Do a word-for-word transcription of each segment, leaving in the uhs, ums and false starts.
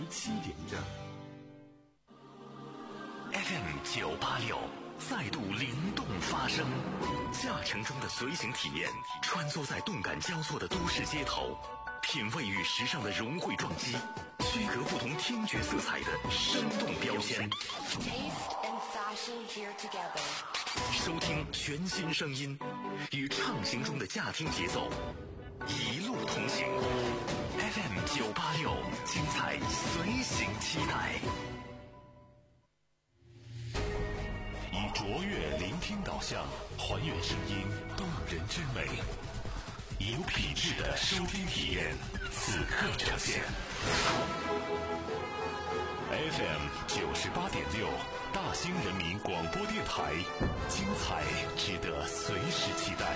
七点整。F M 九八六再度灵动发声，驾乘中的随行体验，穿梭在动感交错的都市街头，品味与时尚的融汇撞击，区隔不同听觉色彩的生动标签。 Taste and fashion here together。 收听全新声音，与畅行中的驾听节奏，一路同行。F M 九八六，精彩随行期待。以卓越聆听导向，还原声音动人之美，以有品质的收听体验，此刻呈现。F M 九十八点六，大兴人民广播电台，精彩值得随时期待。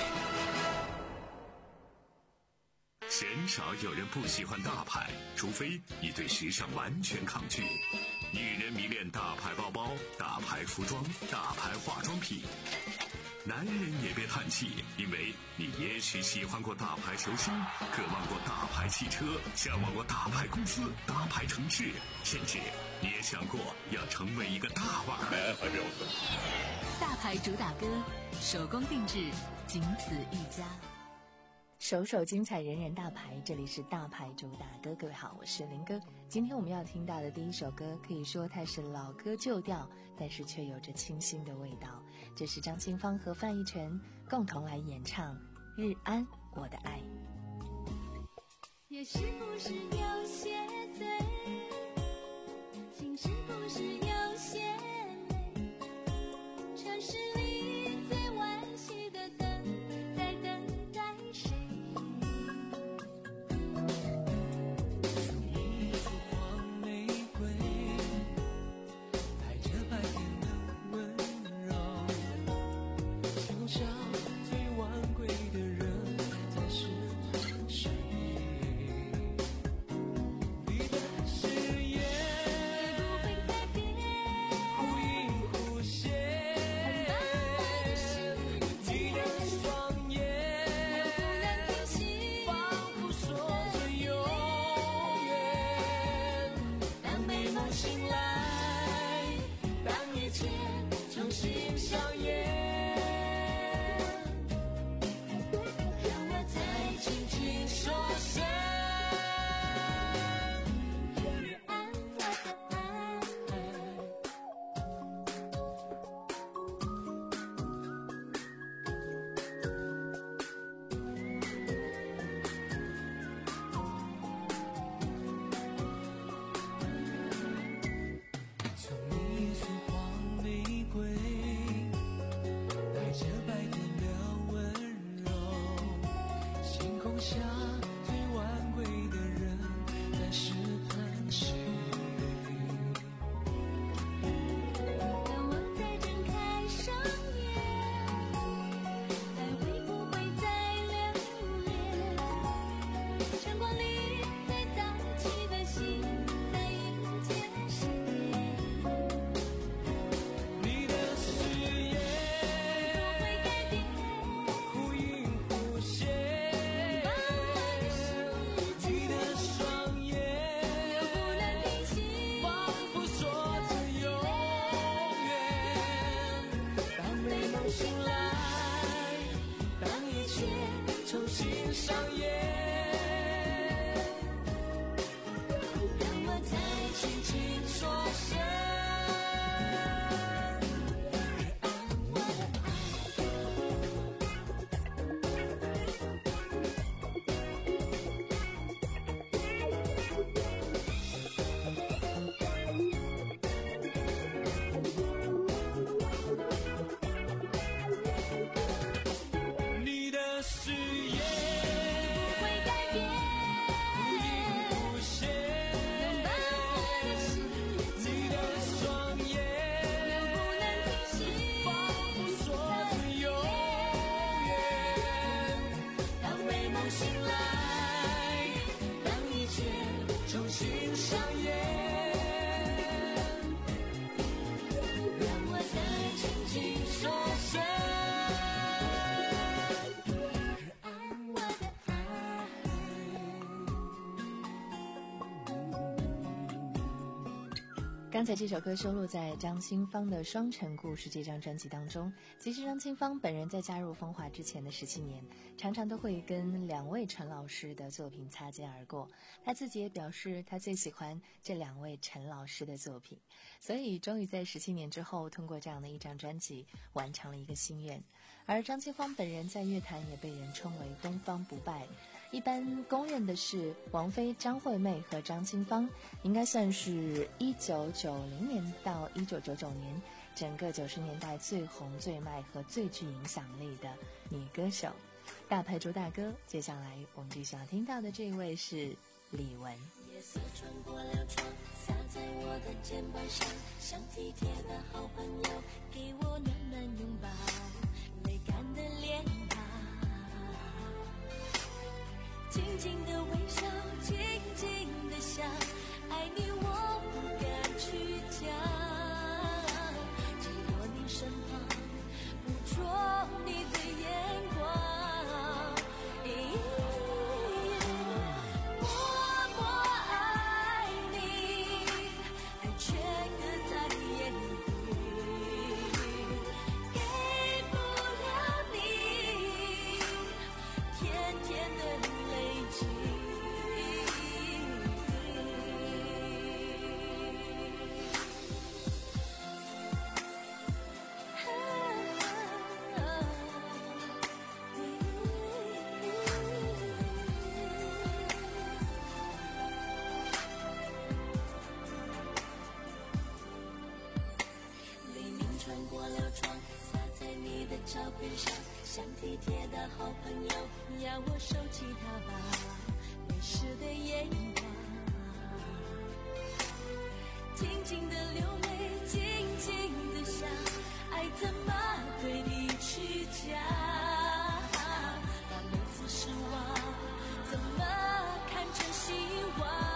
鲜少有人不喜欢大牌，除非你对时尚完全抗拒。女人迷恋大牌包包、大牌服装、大牌化妆品。男人也别叹气，因为你也许喜欢过大牌球星，渴望过大牌汽车，向往过大牌公司、大牌城市，甚至你也想过要成为一个大腕儿。 大牌主打歌，手工定制，仅此一家。 首首精彩，人人大牌，这里是大牌主打歌。各位好，我是林哥。今天我们要听到的第一首歌，可以说它是老歌旧调，但是却有着清新的味道。这是张清芳和范逸臣共同来演唱《日安我的爱》。 也是不是有些醉，情是不是有些累，城市里最惋惜的等在等待谁， 送你一束黄玫瑰，带着白天的温柔，天空下最晚归的人才是谁，你的誓言不会改变， 忽隐忽现，你的双眼不能停息， 仿佛说着永远。 当美梦醒来，当一切重新上演，让我再轻轻说声日安我的爱。 送你一束黄玫瑰，带着白天的温柔，星空下最晚归的人在试探谁， 当我再睁开双眼，还会不会再留恋？晨光里最早起的心，在迎接谁？ 你的誓言不会改变， 忽隐忽现，你的双眼又不能停息， 仿佛说着永远。 当美梦醒来，当一切重新上演，让我再轻轻说声日安我的爱。 你的誓言不会改变， 忽隐忽现， 拥抱我的世界， 你的双眼又不能停息， 仿佛说着永远。 当美梦醒来，当一切重新上演，让我再轻轻说声日安我的爱。 刚才这首歌收录在张清芳的《双城故事》这张专辑当中。其实张清芳本人在加入风华之前的十七年，常常都会跟两位陈老师的作品擦肩而过。他自己也表示，他最喜欢这两位陈老师的作品，所以终于在十七年之后，通过这样的一张专辑，完成了一个心愿。而张清芳本人在乐坛也被人称为东方不败。一般公认的是，王菲、张惠妹和张清芳应该算是一九九零年到一九九九年整个九十年代最红、最卖和最具影响力的女歌手。大牌主打歌，接下来我们就想听到的这一位是李玟。 夜色穿过了窗，洒在我的肩膀上，像体贴的好朋友，给我暖暖拥抱，泪干的脸庞，静静的微笑，静静的想，爱你我不敢去讲，经过你身旁，捕捉你的眼光。照片上像体贴的好朋友，要我收起它吧，没事的眼光，静静的流泪，静静的想，爱怎么对你去讲，把每次失望怎么看成希望。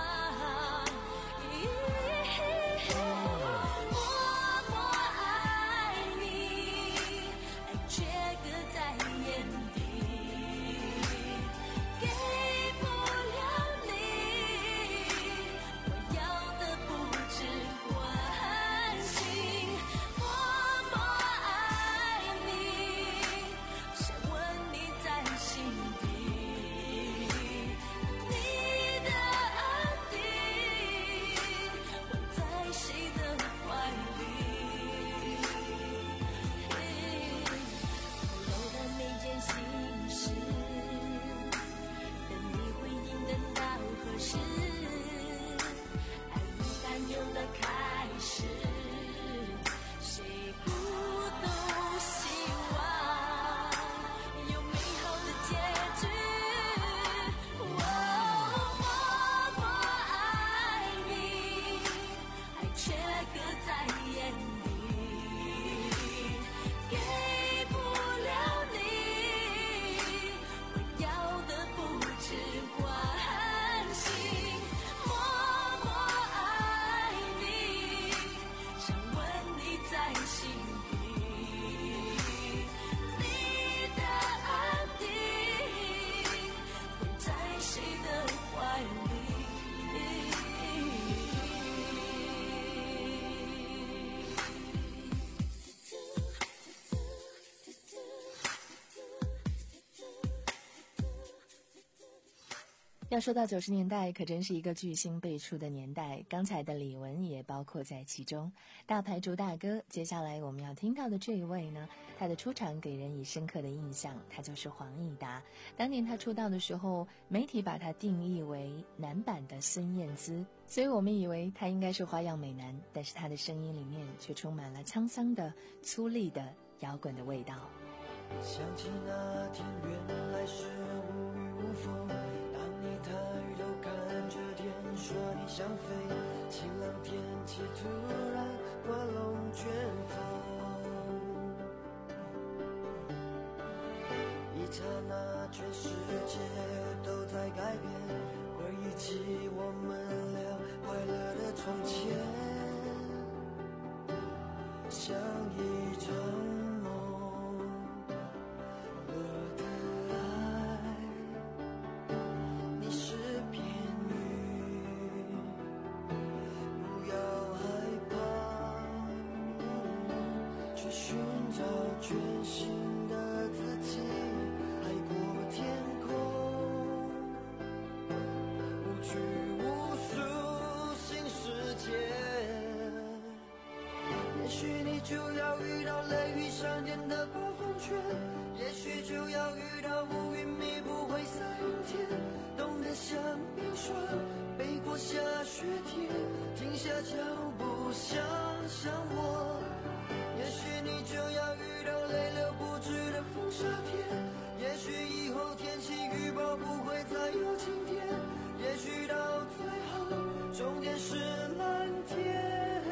要说到九十年代，可真是一个巨星辈出的年代，刚才的李玟也包括在其中。大牌主打歌，接下来我们要听到的这一位呢，他的出场给人以深刻的印象，他就是黄义达。当年他出道的时候，媒体把他定义为男版的孙燕姿，所以我们以为他应该是花样美男，但是他的声音里面却充满了沧桑的、粗粝的摇滚的味道。 想起那天原来是无雨无风，你抬头看着天，说你想飞，晴朗天气突然刮龙卷风，一刹那全世界都在改变，回忆起我们俩快乐的从前，像一场梦，我的爱你是片云，不要害怕， 全新的自己，海阔天空，无拘无束新世界。也许你就要遇到雷雨闪电的暴风圈，也许就要遇到乌云密布灰色阴天，冻得像冰霜，背过下雪天，停下脚步想想我。也许你就要遇到泪流不止的风沙天，也许以后天气预报不会再有晴天，也许到最后终点是蓝天。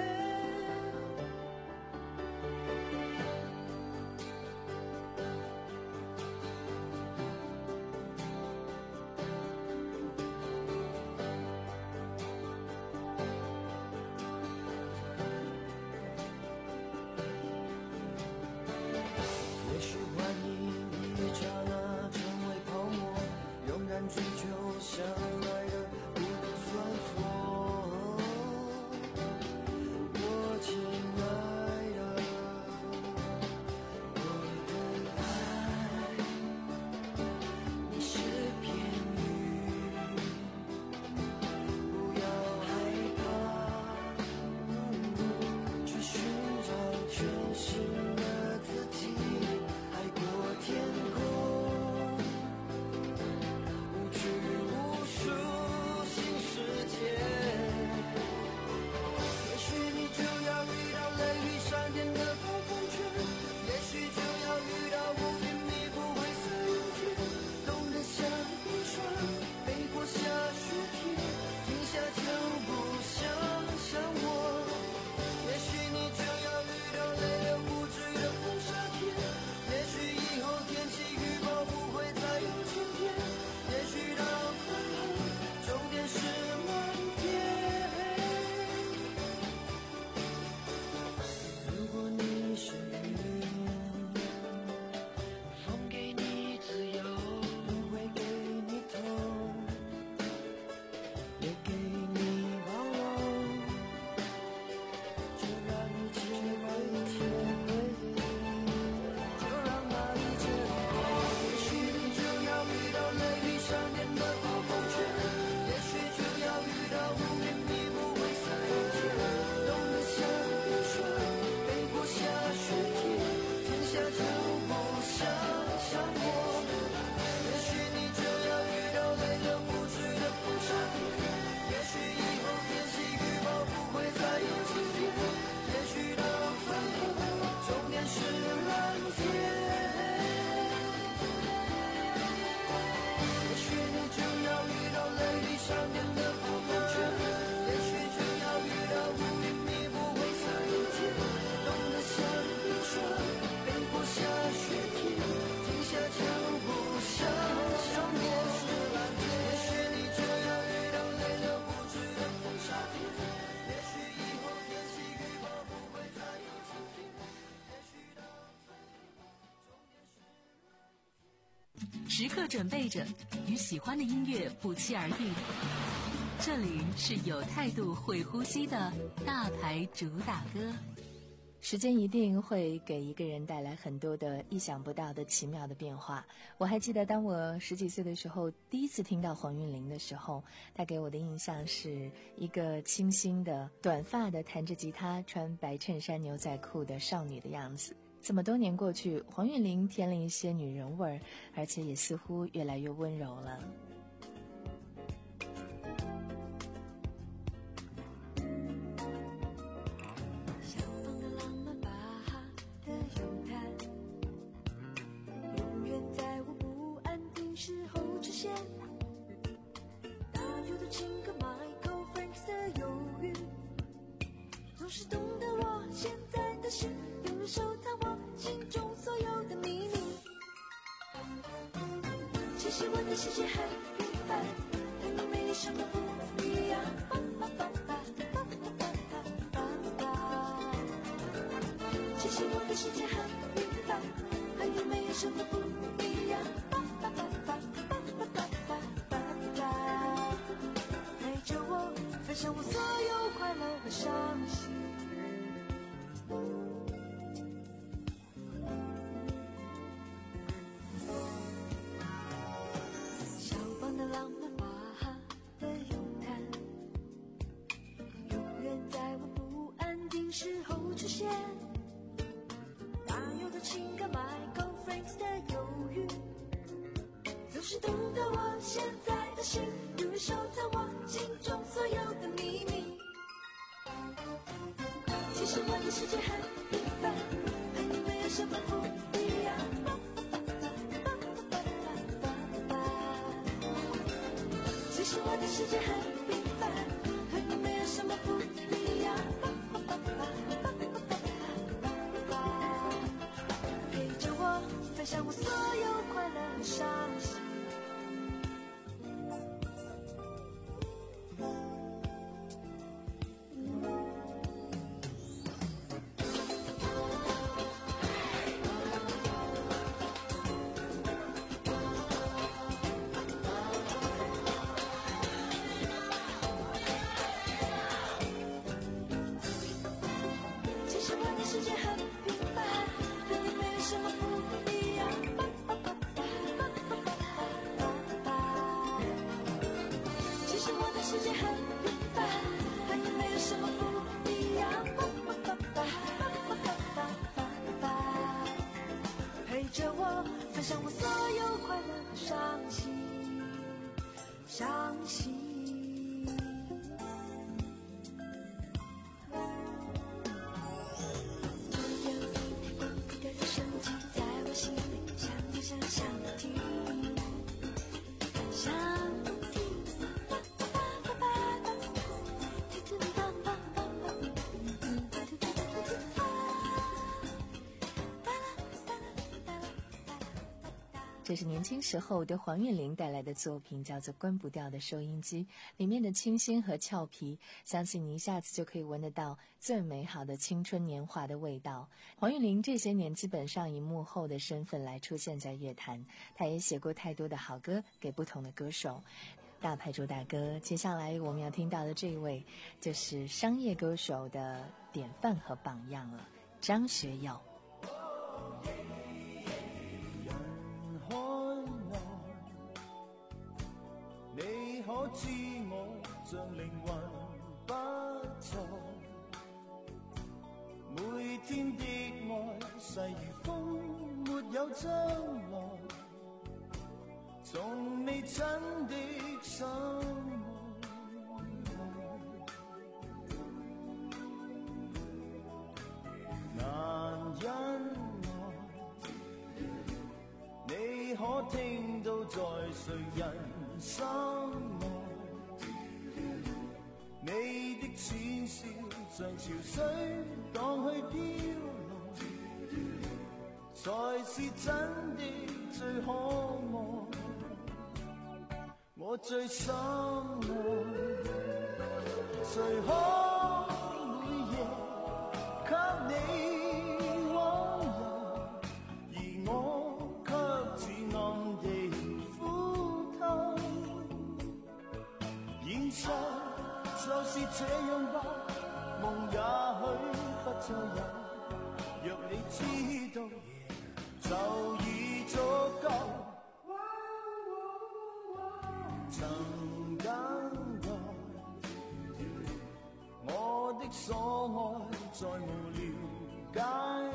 也许幻影一刹那成为泡沫，勇敢追求相爱的不能算错。我亲爱的，我的爱，你是片云，不要害怕，去寻找全新的自己。海阔天空，无拘无束新世界。也许你就要遇到雷雨闪电的暴风圈，也许就要遇到乌云密布灰色阴天，冻得像冰霜，背过下雪天，停下脚步想想我。也许你就要遇到泪流不止的风沙天，也许以后天气预报不会再有晴天，也许到最后终点是蓝天。如果你是云，风给你自由，路会给你痛，也给你包容，就让一切归一，就让那一切过。也许你就要遇到雷雨闪电的暴风圈，也许就要遇到乌云密布灰色阴天，冻得像冰霜，背过下雪天，停下脚步想想我。也许你就要遇到泪流不止的风沙天，也许以后天气预报不会再有晴天，也许到最后终点是蓝天。也许你就要遇到雷雨闪电的暴风圈，也许就要遇到乌云密布灰色阴天，冻得像冰霜，背过下雪天，停下脚步想想我。也许你就要遇到泪流不止的风沙天，也许以后天气预报不会再有晴天，也许到最后终点是时刻准备着，与喜欢的音乐不期而遇。这里是有态度、会呼吸的大牌主打歌。 时间一定会给一个人带来很多的意想不到的奇妙的变化。我还记得当我十几岁的时候，第一次听到黄韵玲的时候，她给我的印象是一个清新的短发的弹着吉他穿白衬衫牛仔裤的少女的样子。这么多年过去，黄韵玲添了一些女人味儿，而且也似乎越来越温柔了。 相逢的浪漫巴哈的咏叹，永远在我不安定时候出现。大有的情歌 Michael Franks 的忧郁，总是懂得我现在的事，永远收藏我心中所有的秘密。其实我的世界很平凡，但你美丽什么不一样。吧吧吧吧吧吧吧吧吧。其实我的世界很平凡，和你没有什么不一样。吧吧吧吧吧吧吧吧吧吧。陪着我，分享我所有快乐和伤心。 现在的心，如收藏我心中所有的秘密。其实我的世界很平凡，和你没有什么不一样。其实我的世界很平凡，和你没有什么不一样。陪着我，分享我所有快乐和伤心。世界很平凡，和你没有什么不一样。其实我的世界很平凡，和你没有什么不一样。陪着我，分享我所有快乐和伤心，伤心。 这是年轻时候的黄韵玲带来的作品，叫做《关不掉的收音机》，里面的清新和俏皮，相信你一下子就可以闻得到最美好的青春年华的味道。黄韵玲这些年基本上以幕后的身份来出现在乐坛，她也写过太多的好歌给不同的歌手。大牌主打歌，接下来我们要听到的这一位就是商业歌手的典范和榜样了，张学友。 你可知我像靈魂不在，每天的愛細如風，沒有將來，從未真的相愛，難忍耐，你可聽到在誰人心內，你的淺笑像潮水蕩去飄來，才是真的最可愛，我最深愛。誰可每夜給你溫柔，而我卻自暗地現實就是這樣吧，夢也許不再有，若你知道就已足夠。曾等待我的所愛，再無了解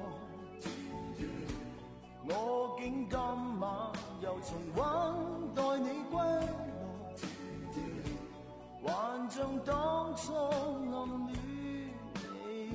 我，我竟今晚又重溫待你歸來，還像當初暗戀你。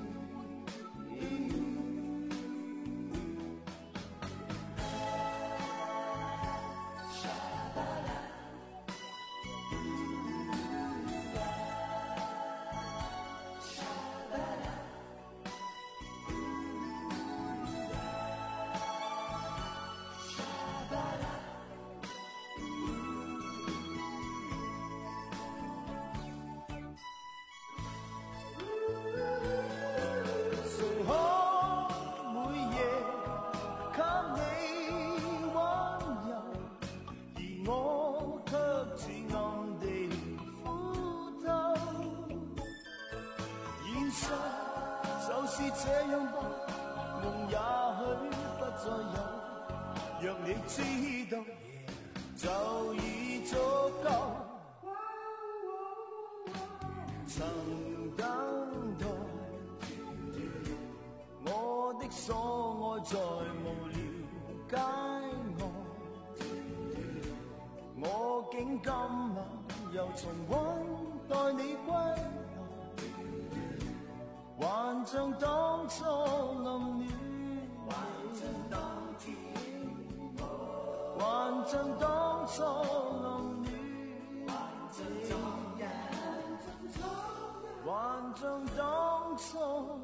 這樣吧，夢也許不再有，若你知道就已足夠。曾等待我的所愛，再無了解我， 我竟今晚又重温待你归來，還像當初暗戀，還像當天，還像當初暗戀，還像當初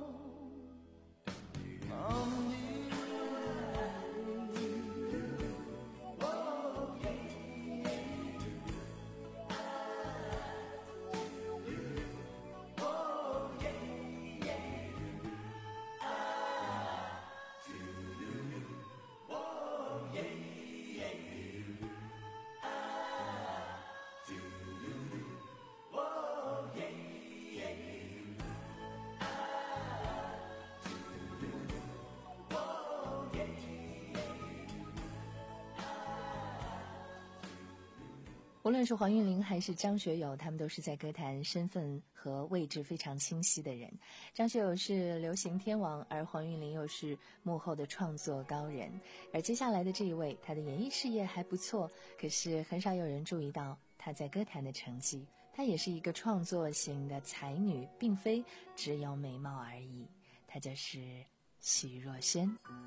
暗戀。 无论是黄韵玲还是张学友，他们都是在歌坛身份和位置非常清晰的人。张学友是流行天王，而黄韵玲又是幕后的创作高人。而接下来的这一位，他的演艺事业还不错，可是很少有人注意到他在歌坛的成绩。她也是一个创作型的才女，并非只有美貌而已。她就是许若瑄。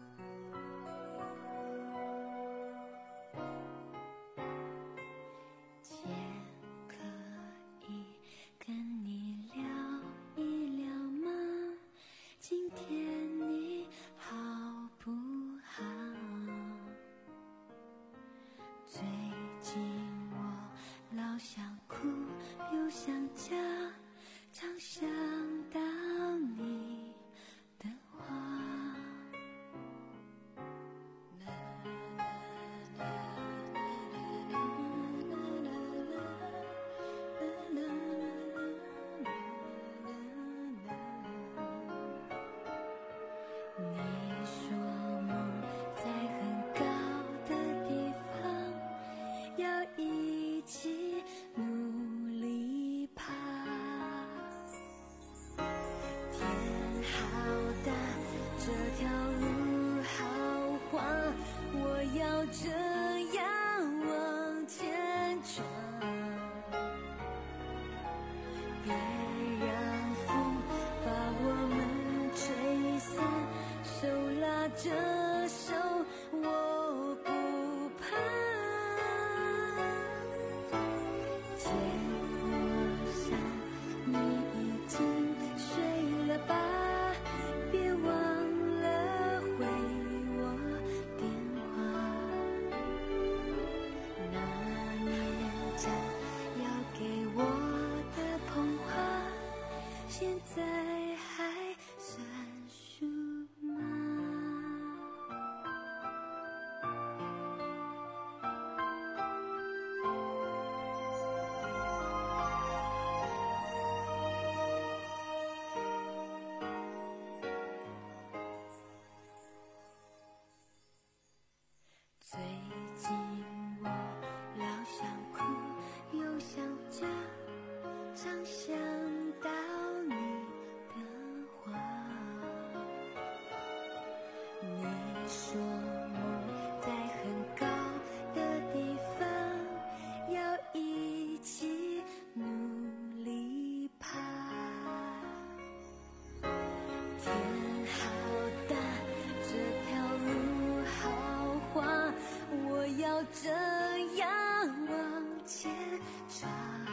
这样往前闯，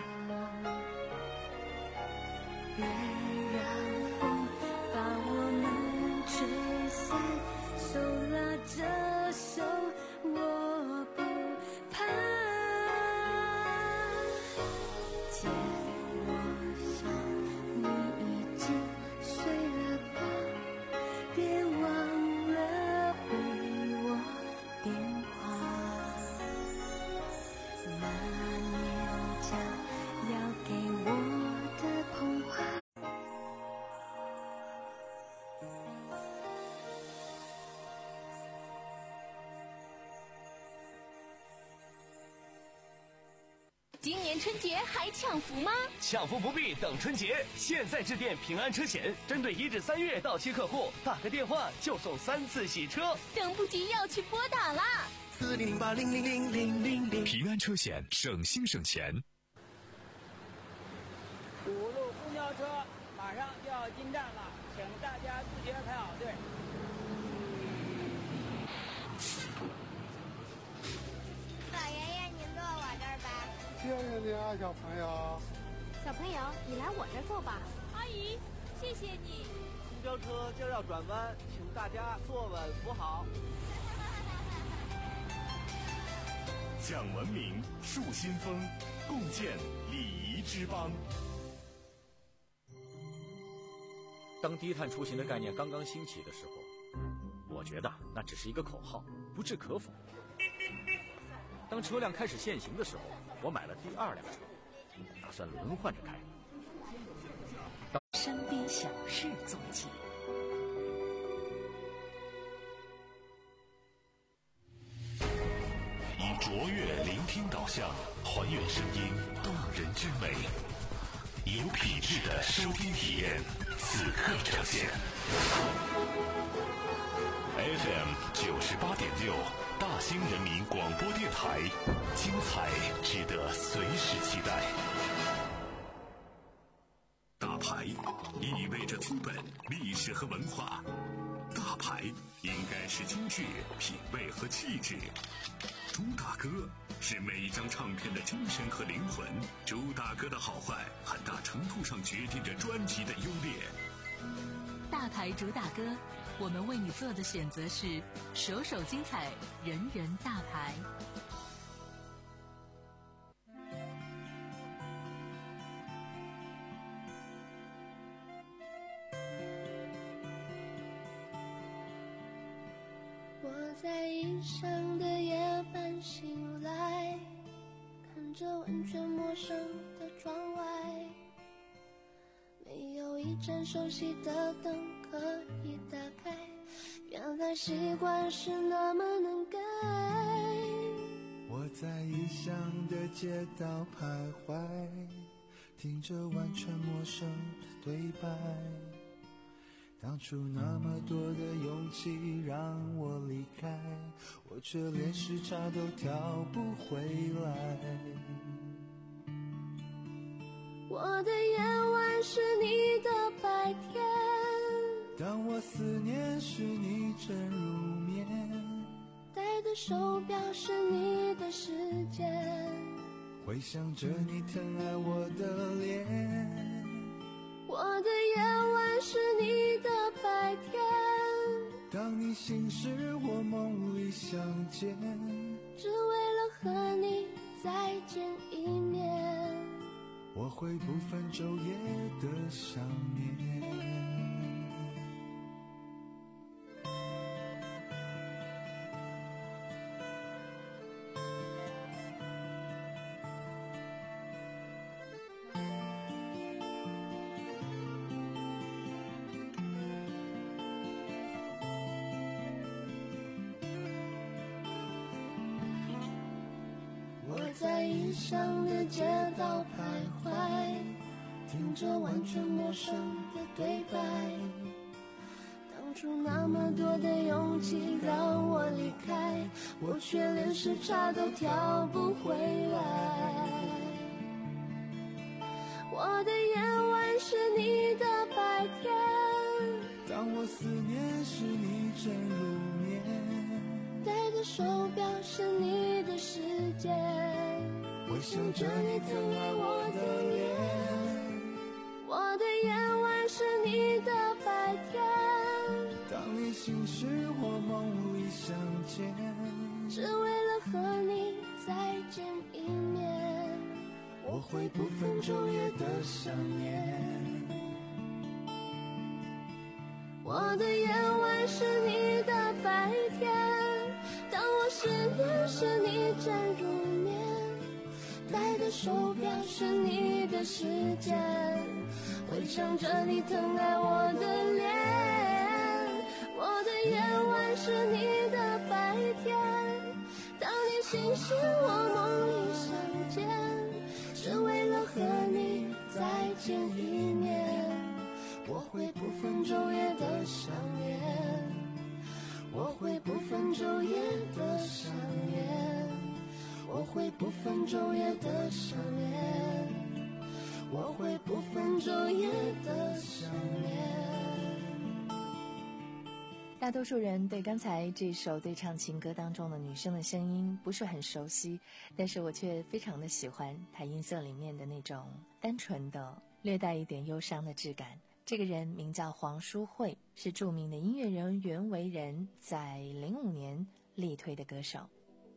别让风把我们吹散，手拉着手，我不怕。天，我想你已经睡了吧，别忘了回我电话。那年将要给我的童话。 今年春节还抢福吗？ 抢福不必等春节，现在致电平安车险，针对一至三月到期客户，打个电话就送三次洗车。 等不及要去拨打啦！ 四零零八零零零零零零。 平安车险，省心省钱。 五路公交车马上就要进站了，请大家自觉排好队。 老爷爷，您坐我这儿吧。 谢谢你啊，小朋友。 小朋友，你来我这儿坐吧。 阿姨，谢谢你。 公交车今儿要转弯，请大家坐稳扶好。 讲文明，树新风，共建礼仪之邦。 当低碳出行的概念刚刚兴起的时候，我觉得那只是一个口号，不置可否。当车辆开始限行的时候，我买了第二辆车，打算轮换着开。 身边小事做起。 以卓越聆听导向，还原声音动人之美，有品质的收听体验，此刻呈现。F M 九十八点六，大兴人民广播电台，精彩值得随时期待。大牌意味着资本、历史和文化，大牌应该是精致、品味和气质。朱大哥是每一张唱片的精神和灵魂，朱大哥的好坏很大程度上决定着专辑的优劣。 大牌主打歌，我们为你做的选择是首首精彩，人人大牌。 我在异乡的夜半醒来，看着完全陌生的窗外，没有一盏熟悉的灯可以打开，原来习惯是那么能改。 我在异乡的街道徘徊，听着完全陌生的对白，当初那么多的勇气让我离开，我却连时差都调不回来。 我的夜晚是你的白天， 当我思念时你正入眠， 戴的手表是你的时间， 回想着你疼爱我的脸。 我的夜晚是你的白天， 当你醒时我梦里相见， 只为了和你再见一面， 我会不分昼夜的想念。 我在异乡的街道徘徊，听着完全陌生的对白，当初那么多的勇气让我离开，我却连时差都调不回来。我的夜晚是你的白天， 当我思念时你正入眠， 戴的手表是你的时间， 回想着你疼爱我的脸。 我的夜晚是你的白天， 当你醒时我梦里相见， 只为了和你再见一面， 我会不分昼夜的想念。 我的夜晚是你的白天，当我思念时你正入眠，戴的手表是你的时间，回想着你疼爱我的脸。我的夜晚是你的白天，当你醒时我梦里相见，只为了和你再见一面，我会不分昼夜的想念。 我会不分昼夜的想念，我会不分昼夜的想念，我会不分昼夜的想念。 大多数人对刚才这首对唱情歌当中的女生的声音不是很熟悉，但是我却非常的喜欢她音色里面的那种单纯的略带一点忧伤的质感。这个人名叫黄淑慧，是著名的音乐人袁惟仁在零五年力推的歌手。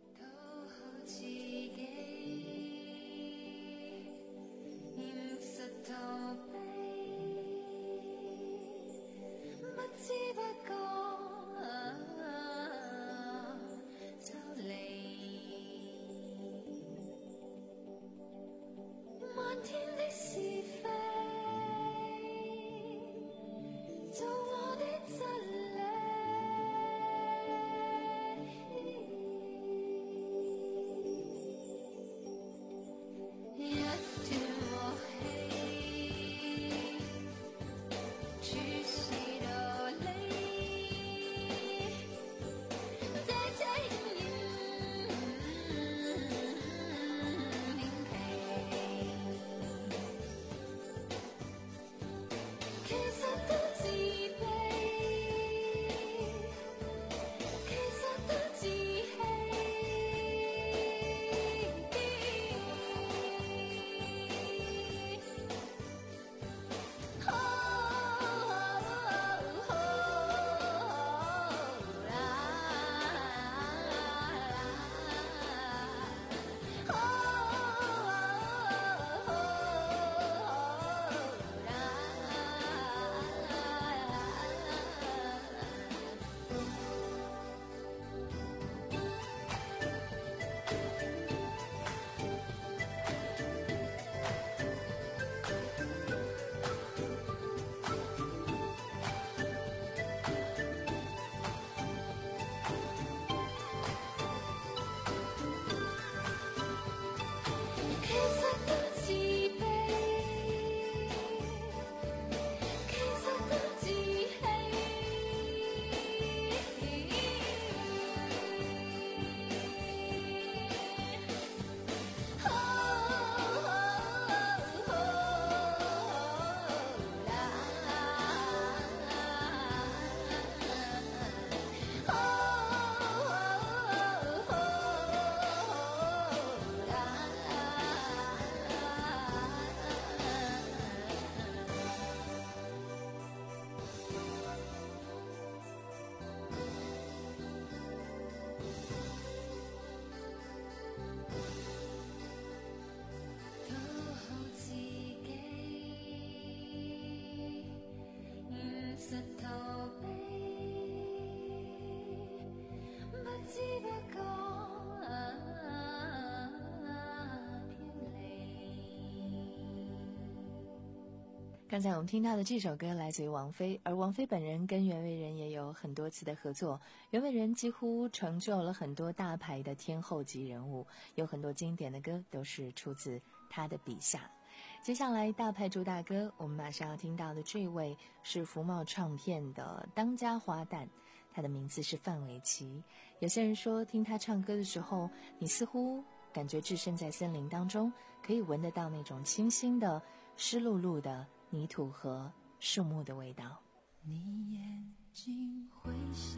刚才我们听到的这首歌来自于王菲，而王菲本人跟袁惟仁也有很多次的合作。袁惟仁几乎成就了很多大牌的天后级人物，有很多经典的歌都是出自他的笔下。接下来大牌主打歌，我们马上要听到的这位是福茂唱片的当家花旦，他的名字是范玮琪。有些人说听他唱歌的时候，你似乎感觉置身在森林当中，可以闻得到那种清新的湿漉漉的泥土和树木的味道。 你眼睛会笑，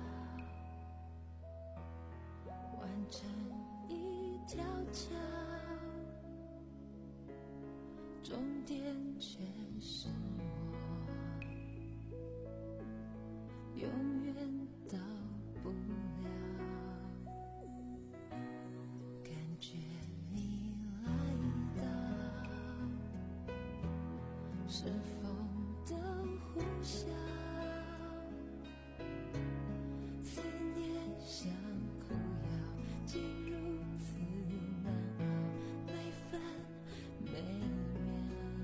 完成一条桥，终点却是我，永远到不了。感觉你来到是风的呼啸，思念像苦药，竟如此难熬，每分每秒。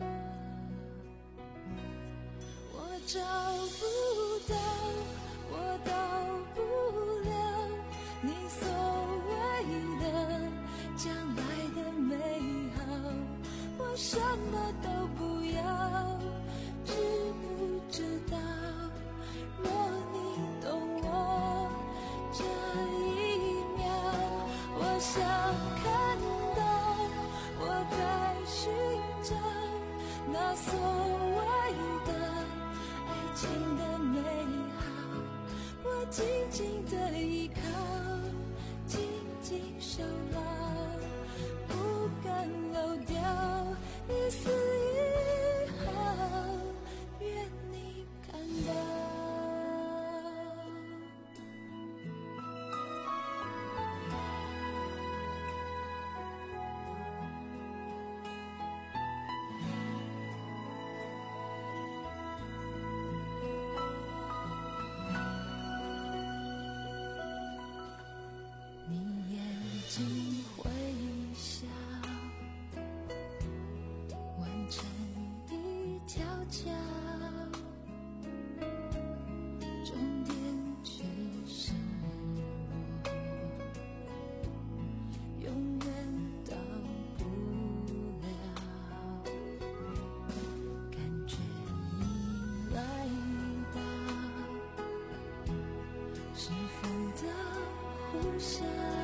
我找不到，我到不了你所谓的将来的美好，我什么都不要，知不知道？若你懂我。 紧紧的依靠，紧紧守牢，不敢漏掉一丝一毫，愿你看到。请微笑，完成一条桥，终点却是我，永远到不了，感觉已来到是否的呼啸。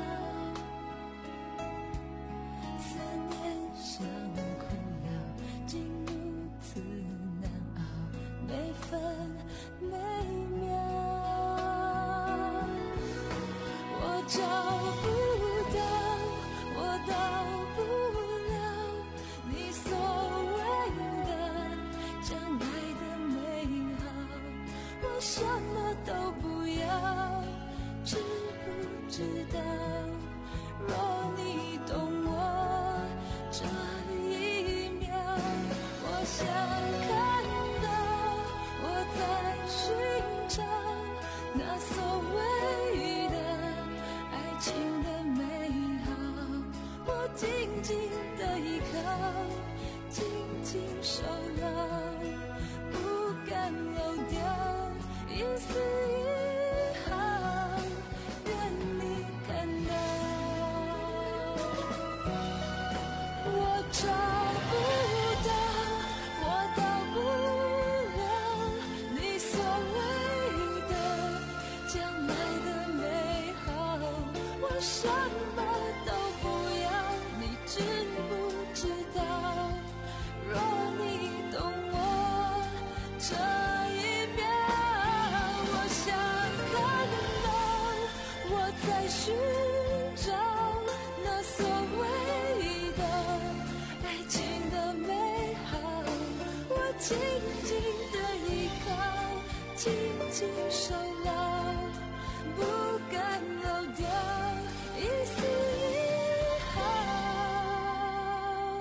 找不到，我到不了你所谓的将来的美好，我什么都不要，知不知道？若你懂我这一秒，我想看到我在寻找那所谓的情的美好，我紧紧的依靠，紧紧守牢，不敢漏掉一丝一毫，愿你看到。我找不到，我到不了你所谓的将来的美好，我什么都不要，你知不知道？若你懂我这一秒，我想看到我在寻找那所谓的爱情的美好，我紧紧的依靠，紧紧守牢，不敢漏掉一丝一毫，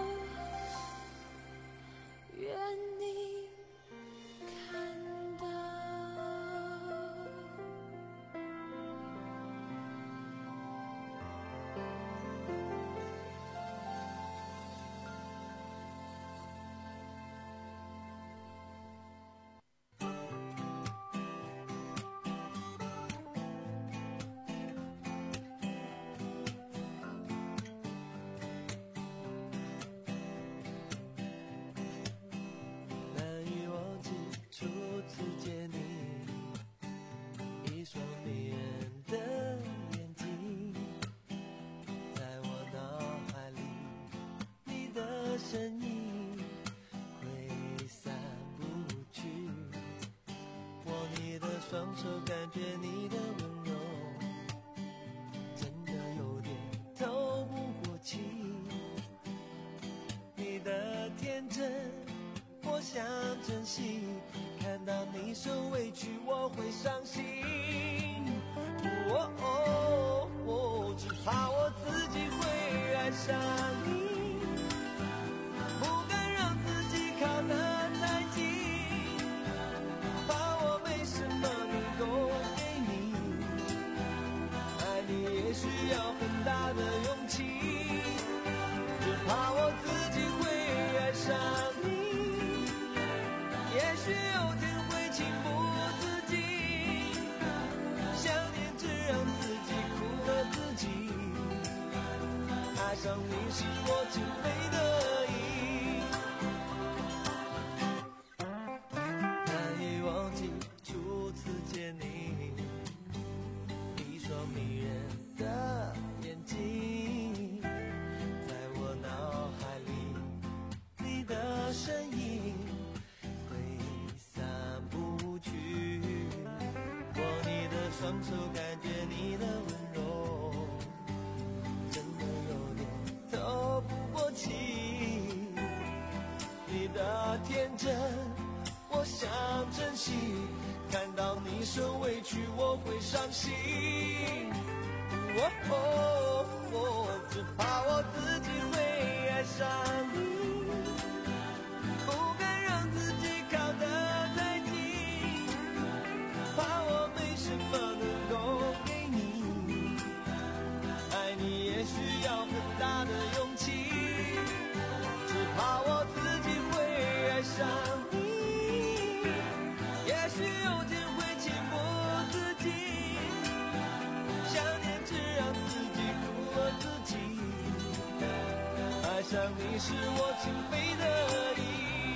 愿你看到。 身影挥散不去，握你的双手，感觉你的温柔，真的有点透不过气。你的天真，我想珍惜，看到你受委屈，我会伤心。哦哦哦，只怕我自己会爱上你。需要很大的勇气，只怕我自己会爱上你，也许有天会情不自禁，想念只让自己苦了自己，爱上你是我情非得已，难以忘记初次见你，一双迷人的眼睛，在我脑海里，你的身影挥散不去，握你的双手感觉你的温柔，真的有点透不过气。你的天真我想珍惜，看到你受委屈我会伤心。哦哦哦，只怕我自己会爱上你，不敢让自己靠得太近，怕我没什么能够给你，爱你也需要很大的勇气，只怕我自己会爱上你，也许有天会情不自禁，想念只让自己苦了自己，爱上你是我情非得已。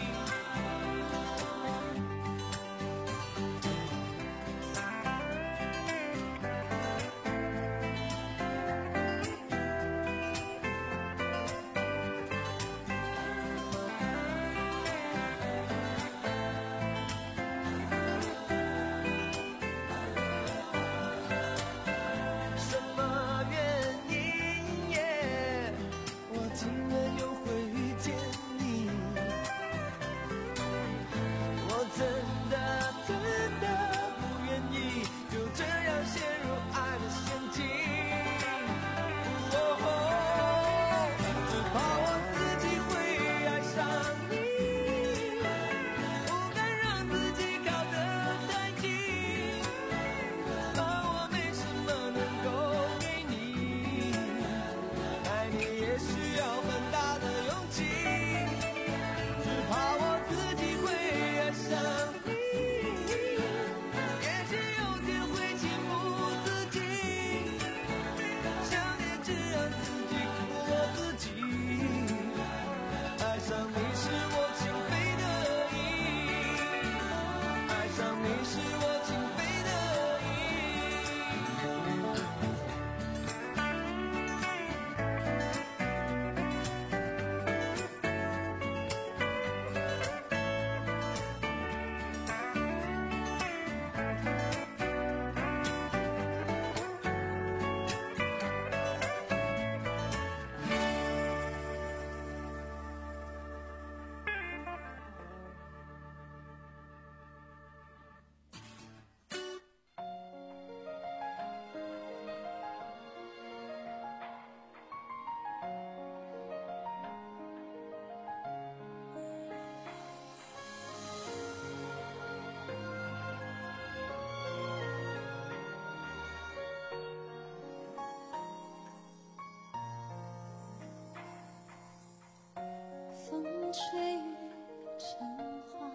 风吹雨成花，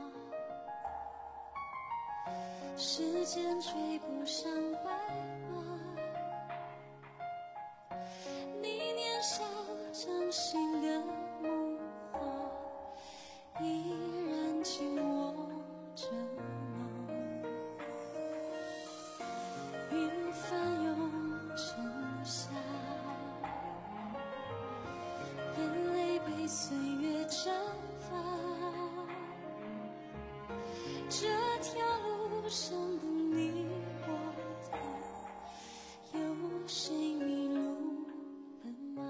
时间追不上白马，你年少掌心的木花依然紧握着吗？云翻涌成夏，眼泪被岁月蒸发，这条路上的你我他，有谁迷路了吗？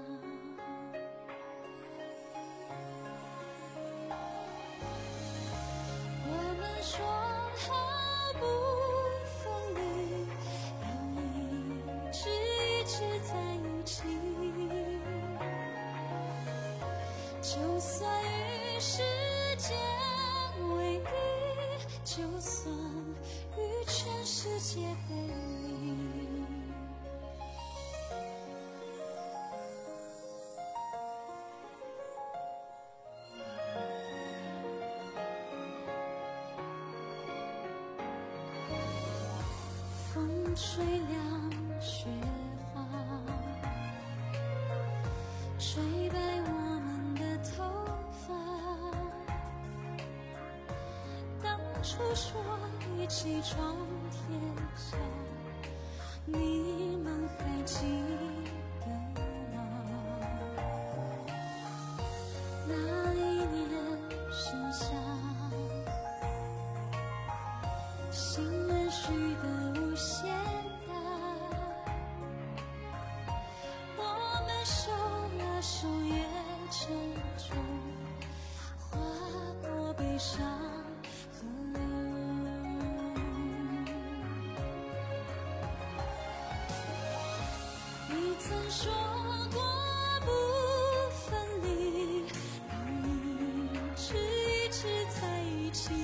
我们说好不分离，要一直一直在一起，就算与时间为敌，就算与全世界背离。风吹凉雪花，吹白我们的头发，当初说一起闯天下，你们还记得吗？那一年盛夏，心愿许的无限大， 上河流。你曾说过不分离，要一直一直在一起。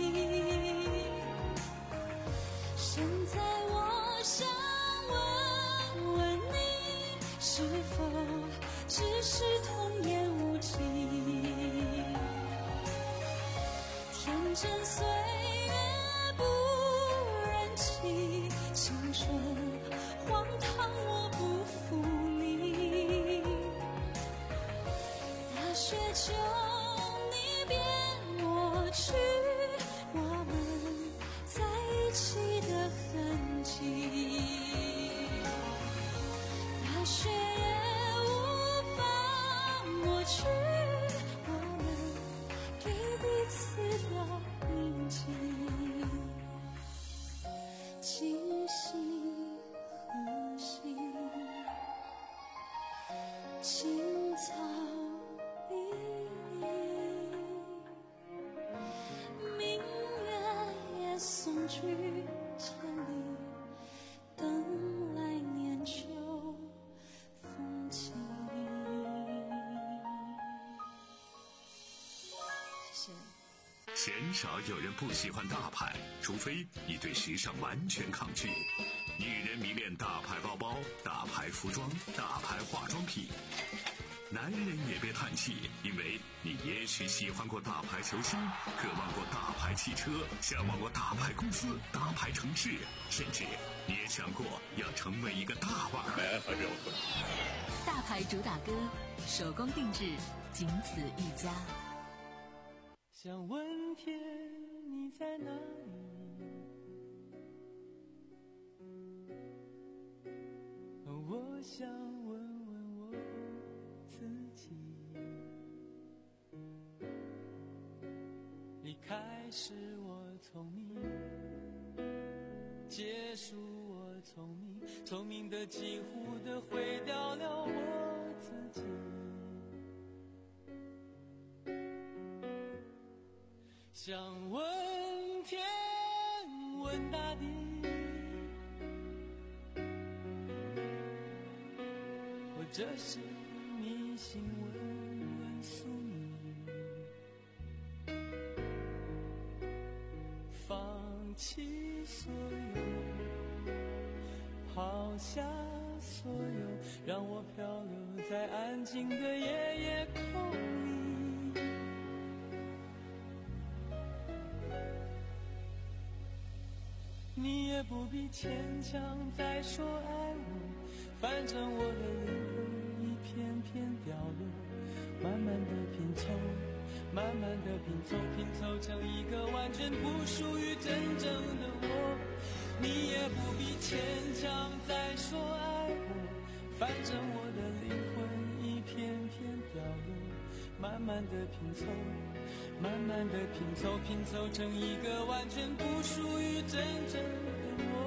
现在我想问问你，是否只是童言无忌？天真岁月不忍欺，青春荒唐我不负你。大雪求你别抹去我们在一起的痕迹，大雪也无法抹去我们给彼此的印记。今夕何夕，青草离离，明月也送君千里，等来年秋风起。 谢谢。 鲜少有人不喜欢大牌，除非你对时尚完全抗拒。女人迷恋大牌包包、大牌服装、大牌化妆品。男人也别叹气，因为你也许喜欢过大牌球星，渴望过大牌汽车，向往过大牌公司、大牌城市，甚至你也想过要成为一个大腕儿。 大牌主打歌，手工定制，仅此一家。 想问天你在哪里？我想问问我自己。离开时我聪明，结束我聪明，聪明的几乎的毁掉了我自己。想问天问大地，或者是迷信问问宿命，放弃所有，抛下所有，让我漂流在安静的夜夜空里。你也不必牵强再说爱我，反正我的灵魂一片片掉落，慢慢的拼凑，慢慢的拼凑，拼凑成一个完全不属于真正的我。你也不必牵强再说爱我，反正我的灵魂一片片掉落，慢慢的拼凑，慢慢的拼凑，拼凑成一个完全不属于真正的我。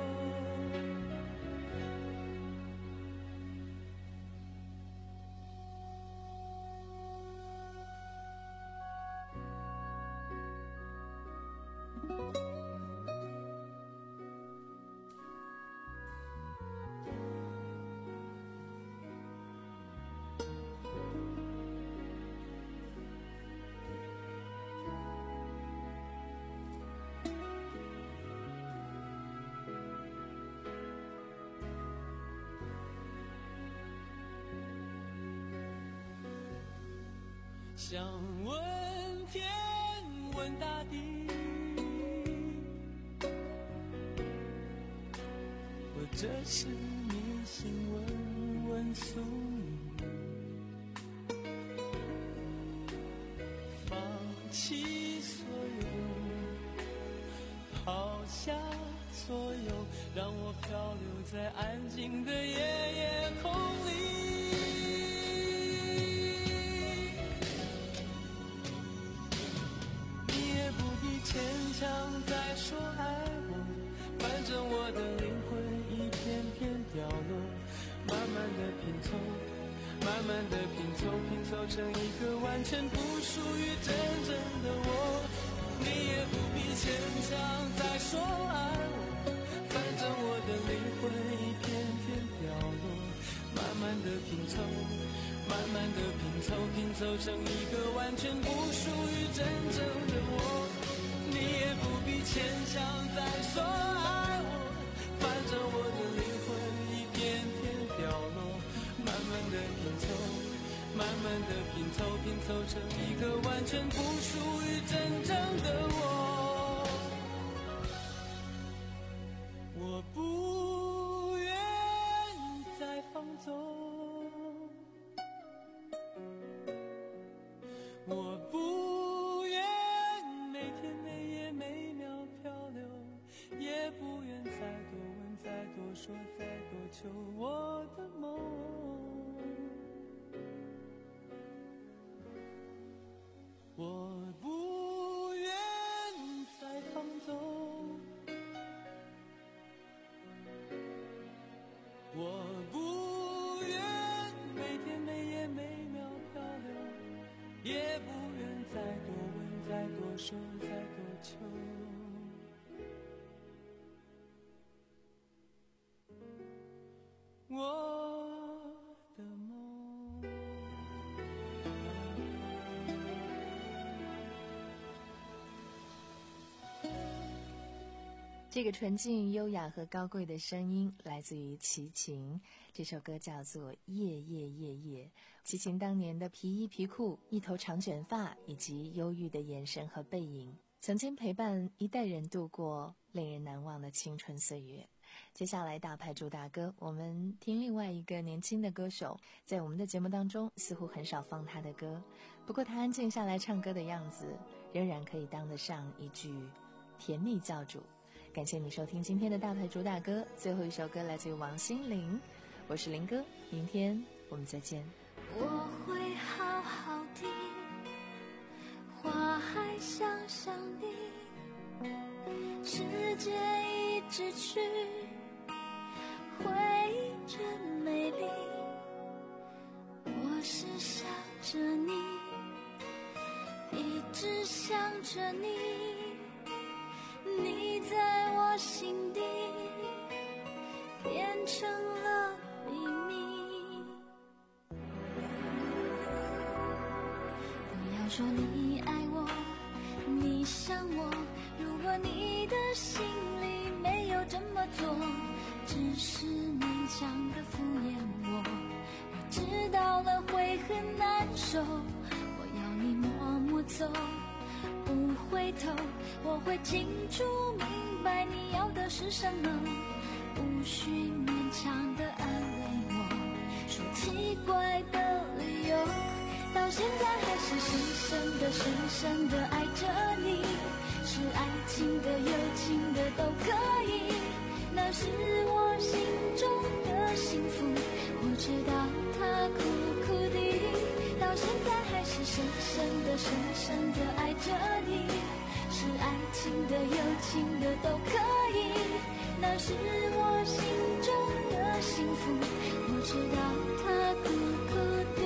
想问天问大地，或者是迷信问问宿命，放弃所有，抛下所有，让我漂流在安静的夜夜空里。牵强再说爱我，反正我的灵魂一片片掉落，慢慢的拼凑，慢慢的拼凑，拼凑成一个完全不属于真正的我。 你也不必牵强再说爱我，反正我的灵魂一片片掉落，慢慢的拼凑，慢慢的拼凑，拼凑成一个完全不属于真正的我。你也不必牵强再说爱我，反正我的灵魂一片片掉落，慢慢的拼凑，慢慢的拼凑，拼凑成一个完全不属于真正的我。我不愿意再放纵，我不愿每天每夜每秒漂流，也不愿再多问再多说再多求我的梦。我不愿再放纵，我不愿每天每夜每秒漂流，也不愿再多问再多说再多求我的梦。 这个纯净、优雅和高贵的声音来自于齐秦，这首歌叫做《夜夜夜夜》。齐秦当年的皮衣皮裤、一头长卷发以及忧郁的眼神和背影，曾经陪伴一代人度过令人难忘的青春岁月。接下来大牌主打歌，我们听另外一个年轻的歌手，在我们的节目当中似乎很少放他的歌，不过他安静下来唱歌的样子，仍然可以当得上一句甜蜜教主。感谢你收听今天的大牌主打歌，最后一首歌来自于王心凌，我是林哥，明天我们再见。 我会好好的，花还想想你，时间一直去，回忆真美丽。我是想着你，一直想着你，你在我心底变成了秘密。不要说你爱我，你想我，如果你的心里没有这么做，只是勉强的敷衍我，我知道了会很难受。我要你默默走，不回头，我会清楚明白你要的是什么，无需勉强的安慰我，说奇怪的理由，到现在还是深深的深深的爱着你，是爱情的有情的都可以，那是我心中的幸福，我知道它苦苦的，到现在还是深深的深深的爱着你，是爱情的有情的都可以，那是我心中的幸福，我知道它苦苦的。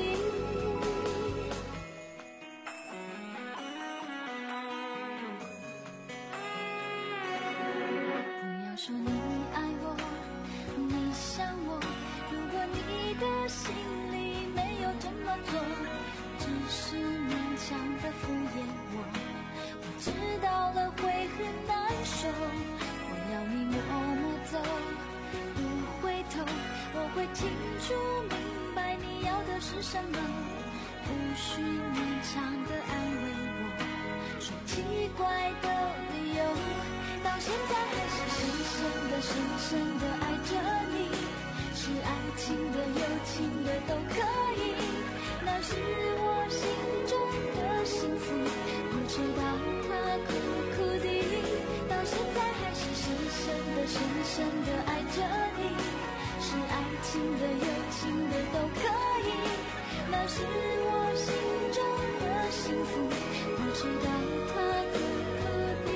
不要说你爱我，你想我，如果你的心里没有这么做，只是勉强的敷衍我，我知道了会很难受。我要你默默走，不回头，我会清楚明白你要的是什么，无需勉强的安慰我，说奇怪的理由，到现在还是深深的深深的爱着你，是爱情的有情的都可以，那是我心中的幸福，我知道它苦苦的，到现在还是深深的深深的爱着你，是爱情的有情的都可以，那是我心中的幸福，我知道它苦苦的。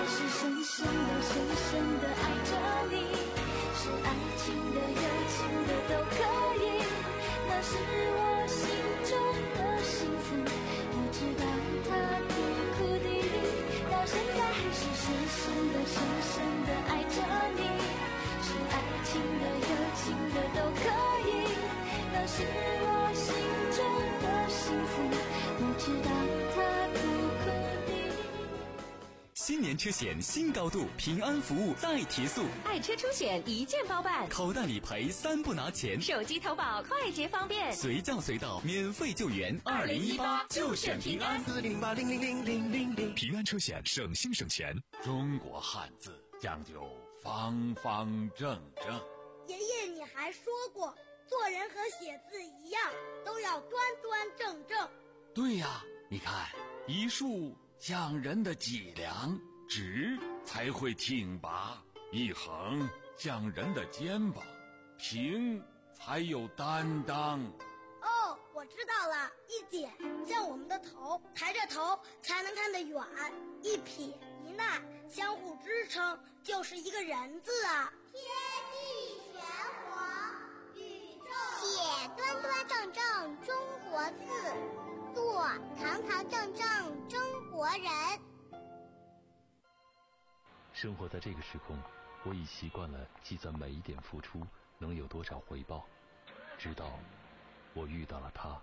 是深深的深深的爱着你，是爱情的友情的都可以，那是我心中的心思，我知道它苦苦的，到现在还是深深的深深的爱着你，是爱情的友情的都可以，那是我心中的心思，我知道它苦苦的。 新年车险新高度，平安服务再提速， 爱车出险一键包办， 口袋理赔三不拿钱， 手机投保快捷方便， 随叫随到免费救援。二零一八就选平安， 四零八零零零零零零。 平安车险省心省钱。 中国汉字讲究方方正正。 爷爷，你还说过，做人和写字一样，都要端端正正。 对呀，你看，一竖讲人的脊梁，直才会挺拔；一横讲人的肩膀，平才有担当。 哦，我知道了，一点像我们的头，抬着头才能看得远；一撇一捺相互支撑，就是一个人字啊。 天地玄黄，宇宙写端端正正中国字，做堂堂正正中国人。 生活在这个时空，我已习惯了计算每一点付出能有多少回报，直到我遇到了他。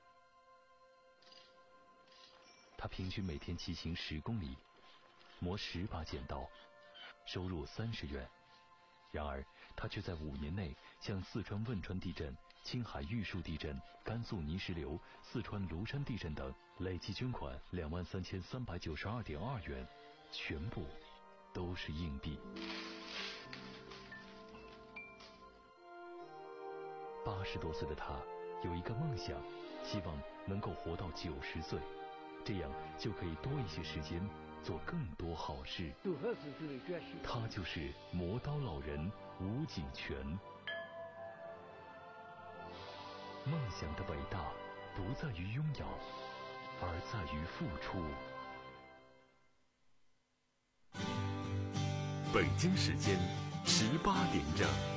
他平均每天骑行十公里，磨十把剪刀，收入三十元。然而他却在五年内向四川汶川地震、青海玉树地震、甘肃泥石流、四川庐山地震等累计捐款两万三千三百九十二点二元，全部都是硬币。八十多岁的他有一个梦想，希望能够活到九十岁，这样就可以多一些时间做更多好事。他就是磨刀老人吴景全。梦想的伟大不在于拥有，而在于付出。 北京时间十八点整。